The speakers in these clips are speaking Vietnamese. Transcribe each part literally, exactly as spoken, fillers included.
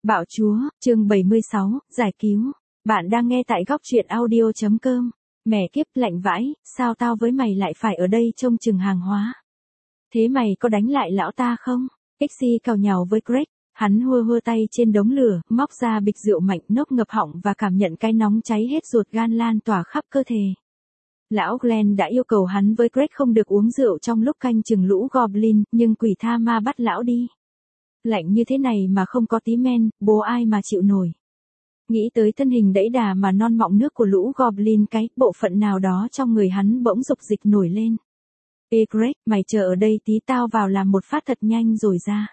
Bạo chúa, chương bảy mươi sáu, giải cứu. Bạn đang nghe tại góc truyện audio chấm com. Mẹ kiếp lạnh vãi, sao tao với mày lại phải ở đây trông chừng hàng hóa? Thế mày có đánh lại lão ta không? Ixi cào nhào với Greg, hắn hua hua tay trên đống lửa, móc ra bịch rượu mạnh nốc ngập họng và cảm nhận cái nóng cháy hết ruột gan lan tỏa khắp cơ thể. Lão Glenn đã yêu cầu hắn với Greg không được uống rượu trong lúc canh chừng lũ Goblin, nhưng quỷ tha ma bắt lão đi. Lạnh như thế này mà không có tí men, bố ai mà chịu nổi. Nghĩ tới thân hình đẫy đà mà non mọng nước của lũ Goblin, cái bộ phận nào đó trong người hắn bỗng dục dịch nổi lên. Ê Greg, mày chờ ở đây tí, tao vào làm một phát thật nhanh rồi ra.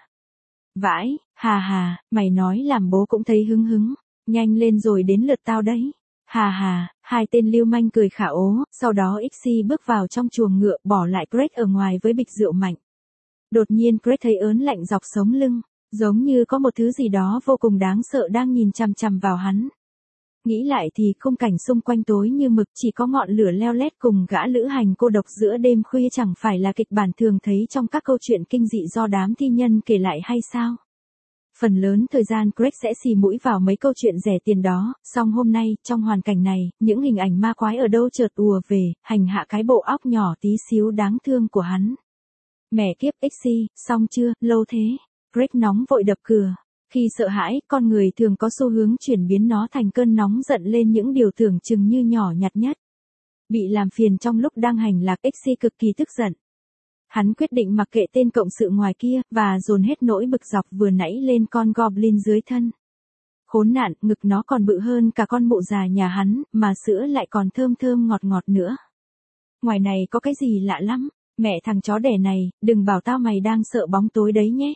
Vãi, hà hà, mày nói làm bố cũng thấy hứng hứng, nhanh lên rồi đến lượt tao đấy. Hà hà, hai tên lưu manh cười khả ố, sau đó Ixi bước vào trong chuồng ngựa, bỏ lại Greg ở ngoài với bịch rượu mạnh. Đột nhiên Greg thấy ớn lạnh dọc sống lưng, giống như có một thứ gì đó vô cùng đáng sợ đang nhìn chằm chằm vào hắn. Nghĩ lại thì khung cảnh xung quanh tối như mực, chỉ có ngọn lửa leo lét cùng gã lữ hành cô độc giữa đêm khuya chẳng phải là kịch bản thường thấy trong các câu chuyện kinh dị do đám thi nhân kể lại hay sao? Phần lớn thời gian Greg sẽ xì mũi vào mấy câu chuyện rẻ tiền đó, song hôm nay, trong hoàn cảnh này, những hình ảnh ma quái ở đâu chợt ùa về, hành hạ cái bộ óc nhỏ tí xíu đáng thương của hắn. Mẹ kiếp Ixi, xong chưa, lâu thế. Greg nóng vội đập cửa. Khi sợ hãi, con người thường có xu hướng chuyển biến nó thành cơn nóng giận lên những điều tưởng chừng như nhỏ nhặt nhất. Bị làm phiền trong lúc đang hành lạc, Ixi cực kỳ tức giận. Hắn quyết định mặc kệ tên cộng sự ngoài kia, và dồn hết nỗi bực dọc vừa nãy lên con Goblin dưới thân. Khốn nạn, ngực nó còn bự hơn cả con mụ già nhà hắn, mà sữa lại còn thơm thơm ngọt ngọt nữa. Ngoài này có cái gì lạ lắm, mẹ thằng chó đẻ này, đừng bảo tao mày đang sợ bóng tối đấy nhé.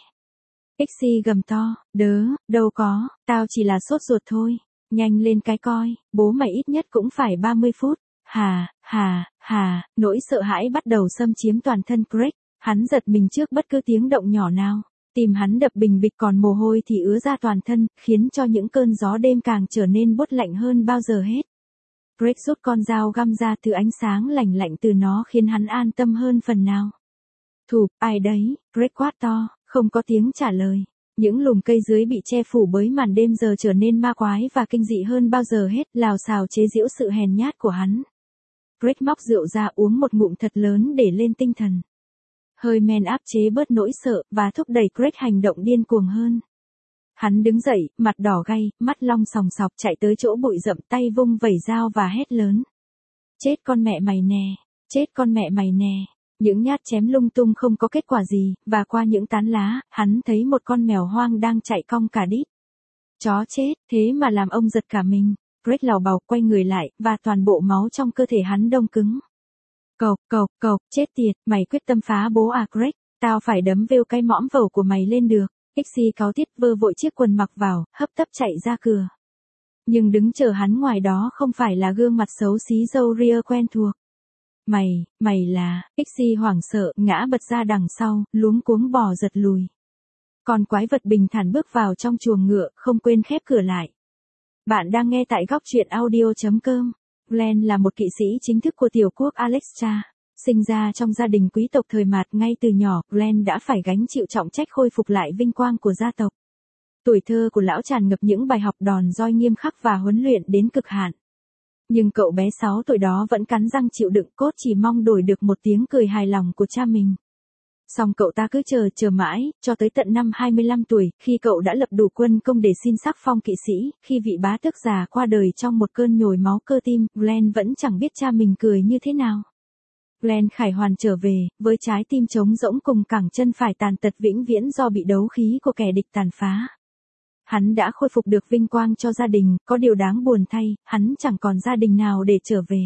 Ixi gầm to, đớ, đâu có, tao chỉ là sốt ruột thôi, nhanh lên cái coi, bố mày ít nhất cũng phải ba mươi phút. Hà, hà, hà, nỗi sợ hãi bắt đầu xâm chiếm toàn thân Greg, hắn giật mình trước bất cứ tiếng động nhỏ nào, tim hắn đập bình bịch còn mồ hôi thì ứa ra toàn thân, khiến cho những cơn gió đêm càng trở nên buốt lạnh hơn bao giờ hết. Greg rút con dao găm ra, từ ánh sáng lạnh lạnh từ nó khiến hắn an tâm hơn phần nào. Thụp, ai đấy, Greg quát to, không có tiếng trả lời. Những lùm cây dưới bị che phủ bởi màn đêm giờ trở nên ma quái và kinh dị hơn bao giờ hết, lào xào chế giễu sự hèn nhát của hắn. Greg móc rượu ra uống một ngụm thật lớn để lên tinh thần. Hơi men áp chế bớt nỗi sợ, và thúc đẩy Greg hành động điên cuồng hơn. Hắn đứng dậy, mặt đỏ gay, mắt long sòng sọc chạy tới chỗ bụi rậm, tay vung vẩy dao và hét lớn. Chết con mẹ mày nè, chết con mẹ mày nè. Những nhát chém lung tung không có kết quả gì, và qua những tán lá, hắn thấy một con mèo hoang đang chạy cong cả đít. Chó chết, thế mà làm ông giật cả mình. Greg lảo bào quay người lại, và toàn bộ máu trong cơ thể hắn đông cứng. Cộc, cộc, cộc, chết tiệt, mày quyết tâm phá bố à Greg, tao phải đấm vêu cái mõm vẩu của mày lên được. Ixi cáu tiết vơ vội chiếc quần mặc vào, hấp tấp chạy ra cửa. Nhưng đứng chờ hắn ngoài đó không phải là gương mặt xấu xí râu ria quen thuộc. Mày, mày là, Ixi hoảng sợ, ngã bật ra đằng sau, luống cuống bò giật lùi. Còn quái vật bình thản bước vào trong chuồng ngựa, không quên khép cửa lại. Bạn đang nghe tại góc truyện audio chấm com. Glenn là một kỵ sĩ chính thức của tiểu quốc Alexstra. Sinh ra trong gia đình quý tộc thời mạt, ngay từ nhỏ, Glenn đã phải gánh chịu trọng trách khôi phục lại vinh quang của gia tộc. Tuổi thơ của lão tràn ngập những bài học đòn roi nghiêm khắc và huấn luyện đến cực hạn. Nhưng cậu bé sáu tuổi đó vẫn cắn răng chịu đựng, cốt chỉ mong đổi được một tiếng cười hài lòng của cha mình. Song cậu ta cứ chờ chờ mãi, cho tới tận năm hai mươi lăm tuổi, khi cậu đã lập đủ quân công để xin sắc phong kỵ sĩ, khi vị bá tước già qua đời trong một cơn nhồi máu cơ tim, Glenn vẫn chẳng biết cha mình cười như thế nào. Glenn khải hoàn trở về, với trái tim trống rỗng cùng cẳng chân phải tàn tật vĩnh viễn do bị đấu khí của kẻ địch tàn phá. Hắn đã khôi phục được vinh quang cho gia đình, có điều đáng buồn thay, hắn chẳng còn gia đình nào để trở về.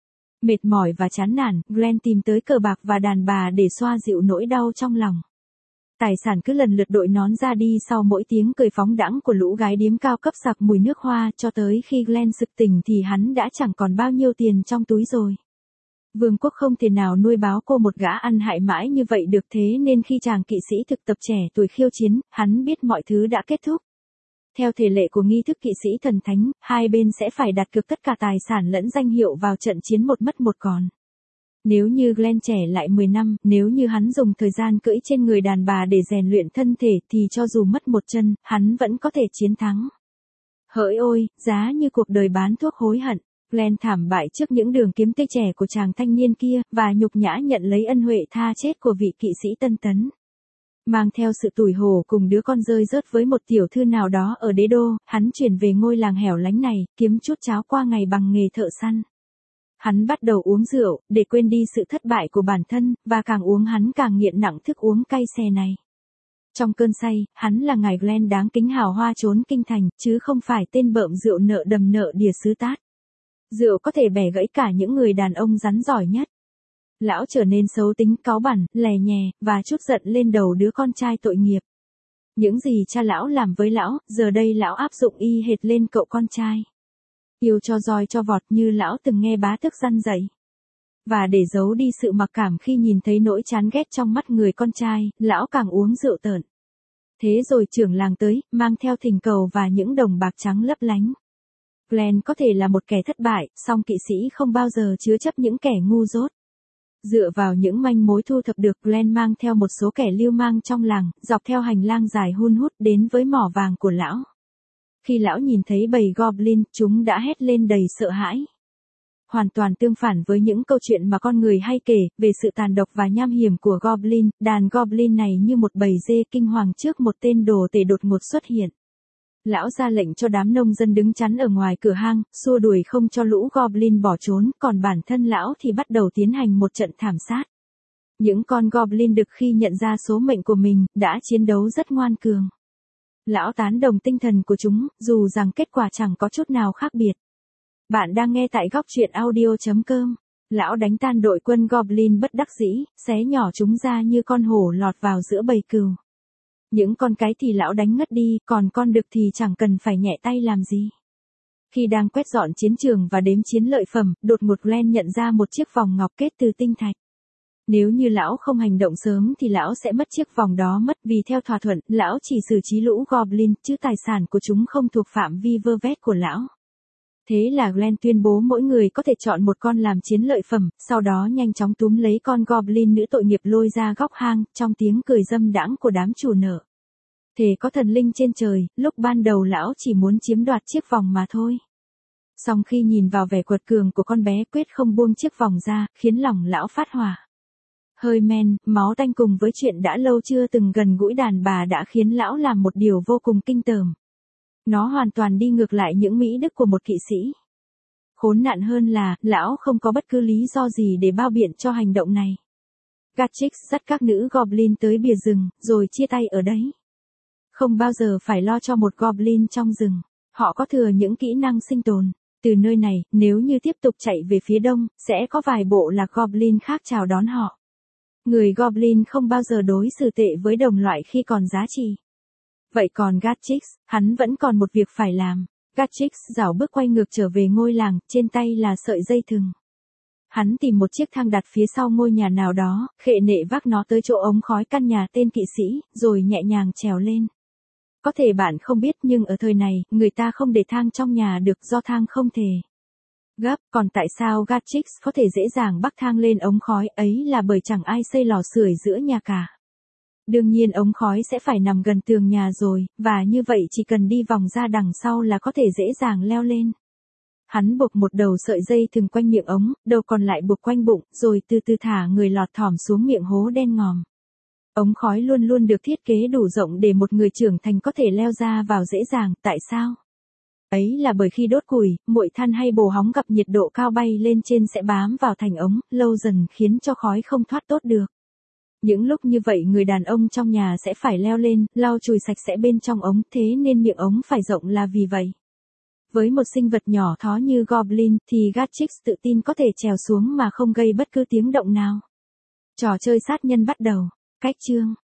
Mệt mỏi và chán nản, Glenn tìm tới cờ bạc và đàn bà để xoa dịu nỗi đau trong lòng. Tài sản cứ lần lượt đội nón ra đi sau mỗi tiếng cười phóng đãng của lũ gái điếm cao cấp sặc mùi nước hoa, cho tới khi Glenn sực tỉnh thì hắn đã chẳng còn bao nhiêu tiền trong túi rồi. Vương quốc không thể nào nuôi báo cô một gã ăn hại mãi như vậy được, thế nên khi chàng kỵ sĩ thực tập trẻ tuổi khiêu chiến, hắn biết mọi thứ đã kết thúc. Theo thể lệ của nghi thức kỵ sĩ thần thánh, hai bên sẽ phải đặt cược tất cả tài sản lẫn danh hiệu vào trận chiến một mất một còn. Nếu như Glenn trẻ lại mười năm, nếu như hắn dùng thời gian cưỡi trên người đàn bà để rèn luyện thân thể thì cho dù mất một chân, hắn vẫn có thể chiến thắng. Hỡi ôi, giá như cuộc đời bán thuốc hối hận. Glenn thảm bại trước những đường kiếm tê trẻ của chàng thanh niên kia, và nhục nhã nhận lấy ân huệ tha chết của vị kỵ sĩ Tân Tấn. Mang theo sự tủi hổ cùng đứa con rơi rớt với một tiểu thư nào đó ở đế đô, hắn chuyển về ngôi làng hẻo lánh này, kiếm chút cháo qua ngày bằng nghề thợ săn. Hắn bắt đầu uống rượu, để quên đi sự thất bại của bản thân, và càng uống hắn càng nghiện nặng thức uống cay xè này. Trong cơn say, hắn là ngài Glenn đáng kính hào hoa trốn kinh thành, chứ không phải tên bợm rượu nợ đầm nợ đìa xứ tát. Rượu có thể bẻ gãy cả những người đàn ông rắn giỏi nhất. Lão trở nên xấu tính, cáu bẳn, lè nhè, và trút giận lên đầu đứa con trai tội nghiệp. Những gì cha lão làm với lão, giờ đây lão áp dụng y hệt lên cậu con trai. Yêu cho roi cho vọt như lão từng nghe bá tước răn dạy. Và để giấu đi sự mặc cảm khi nhìn thấy nỗi chán ghét trong mắt người con trai, lão càng uống rượu tợn. Thế rồi trưởng làng tới, mang theo thỉnh cầu và những đồng bạc trắng lấp lánh. Glenn có thể là một kẻ thất bại, song kỵ sĩ không bao giờ chứa chấp những kẻ ngu dốt. Dựa vào những manh mối thu thập được, Glenn mang theo một số kẻ lưu mang trong làng, dọc theo hành lang dài hun hút đến với mỏ vàng của lão. Khi lão nhìn thấy bầy Goblin, chúng đã hét lên đầy sợ hãi. Hoàn toàn tương phản với những câu chuyện mà con người hay kể, về sự tàn độc và nham hiểm của Goblin, đàn Goblin này như một bầy dê kinh hoàng trước một tên đồ tể đột ngột xuất hiện. Lão ra lệnh cho đám nông dân đứng chắn ở ngoài cửa hang, xua đuổi không cho lũ Goblin bỏ trốn, còn bản thân lão thì bắt đầu tiến hành một trận thảm sát. Những con Goblin đực khi nhận ra số mệnh của mình, đã chiến đấu rất ngoan cường. Lão tán đồng tinh thần của chúng, dù rằng kết quả chẳng có chút nào khác biệt. Bạn đang nghe tại góc truyện audio chấm com. Lão đánh tan đội quân Goblin bất đắc dĩ, xé nhỏ chúng ra như con hổ lọt vào giữa bầy cừu. Những con cái thì lão đánh ngất đi, còn con đực thì chẳng cần phải nhẹ tay làm gì. Khi đang quét dọn chiến trường và đếm chiến lợi phẩm, đột ngột Glenn nhận ra một chiếc vòng ngọc kết từ tinh thạch. Nếu như lão không hành động sớm thì lão sẽ mất chiếc vòng đó mất, vì theo thỏa thuận, lão chỉ xử trí lũ Goblin, chứ tài sản của chúng không thuộc phạm vi vơ vét của lão. Thế là Glenn tuyên bố mỗi người có thể chọn một con làm chiến lợi phẩm, sau đó nhanh chóng túm lấy con Goblin nữ tội nghiệp lôi ra góc hang, trong tiếng cười dâm đãng của đám chủ nợ. Thề có thần linh trên trời, lúc ban đầu lão chỉ muốn chiếm đoạt chiếc vòng mà thôi. Song khi nhìn vào vẻ quật cường của con bé, quyết không buông chiếc vòng ra, khiến lòng lão phát hỏa. Hơi men, máu tanh cùng với chuyện đã lâu chưa từng gần gũi đàn bà đã khiến lão làm một điều vô cùng kinh tởm. Nó hoàn toàn đi ngược lại những mỹ đức của một kỵ sĩ. Khốn nạn hơn là, lão không có bất cứ lý do gì để bao biện cho hành động này. Gatchix dắt các nữ Goblin tới bìa rừng, rồi chia tay ở đấy. Không bao giờ phải lo cho một Goblin trong rừng. Họ có thừa những kỹ năng sinh tồn. Từ nơi này, nếu như tiếp tục chạy về phía đông, sẽ có vài bộ lạc Goblin khác chào đón họ. Người Goblin không bao giờ đối xử tệ với đồng loại khi còn giá trị. Vậy còn Gatchix, hắn vẫn còn một việc phải làm. Gatchix rảo bước quay ngược trở về ngôi làng, trên tay là sợi dây thừng. Hắn tìm một chiếc thang đặt phía sau ngôi nhà nào đó, khệ nệ vác nó tới chỗ ống khói căn nhà tên kỵ sĩ, rồi nhẹ nhàng trèo lên. Có thể bạn không biết nhưng ở thời này, người ta không để thang trong nhà được do thang không thể gấp. Còn tại sao Gatchix có thể dễ dàng bắc thang lên ống khói ấy là bởi chẳng ai xây lò sưởi giữa nhà cả. Đương nhiên ống khói sẽ phải nằm gần tường nhà rồi, và như vậy chỉ cần đi vòng ra đằng sau là có thể dễ dàng leo lên. Hắn buộc một đầu sợi dây thừng quanh miệng ống, đầu còn lại buộc quanh bụng, rồi từ từ thả người lọt thỏm xuống miệng hố đen ngòm. Ống khói luôn luôn được thiết kế đủ rộng để một người trưởng thành có thể leo ra vào dễ dàng, tại sao? Ấy là bởi khi đốt củi, muội than hay bồ hóng gặp nhiệt độ cao bay lên trên sẽ bám vào thành ống, lâu dần khiến cho khói không thoát tốt được. Những lúc như vậy người đàn ông trong nhà sẽ phải leo lên, lau chùi sạch sẽ bên trong ống, thế nên miệng ống phải rộng là vì vậy. Với một sinh vật nhỏ thó như Goblin thì Gatchix tự tin có thể trèo xuống mà không gây bất cứ tiếng động nào. Trò chơi sát nhân bắt đầu. Cách chương.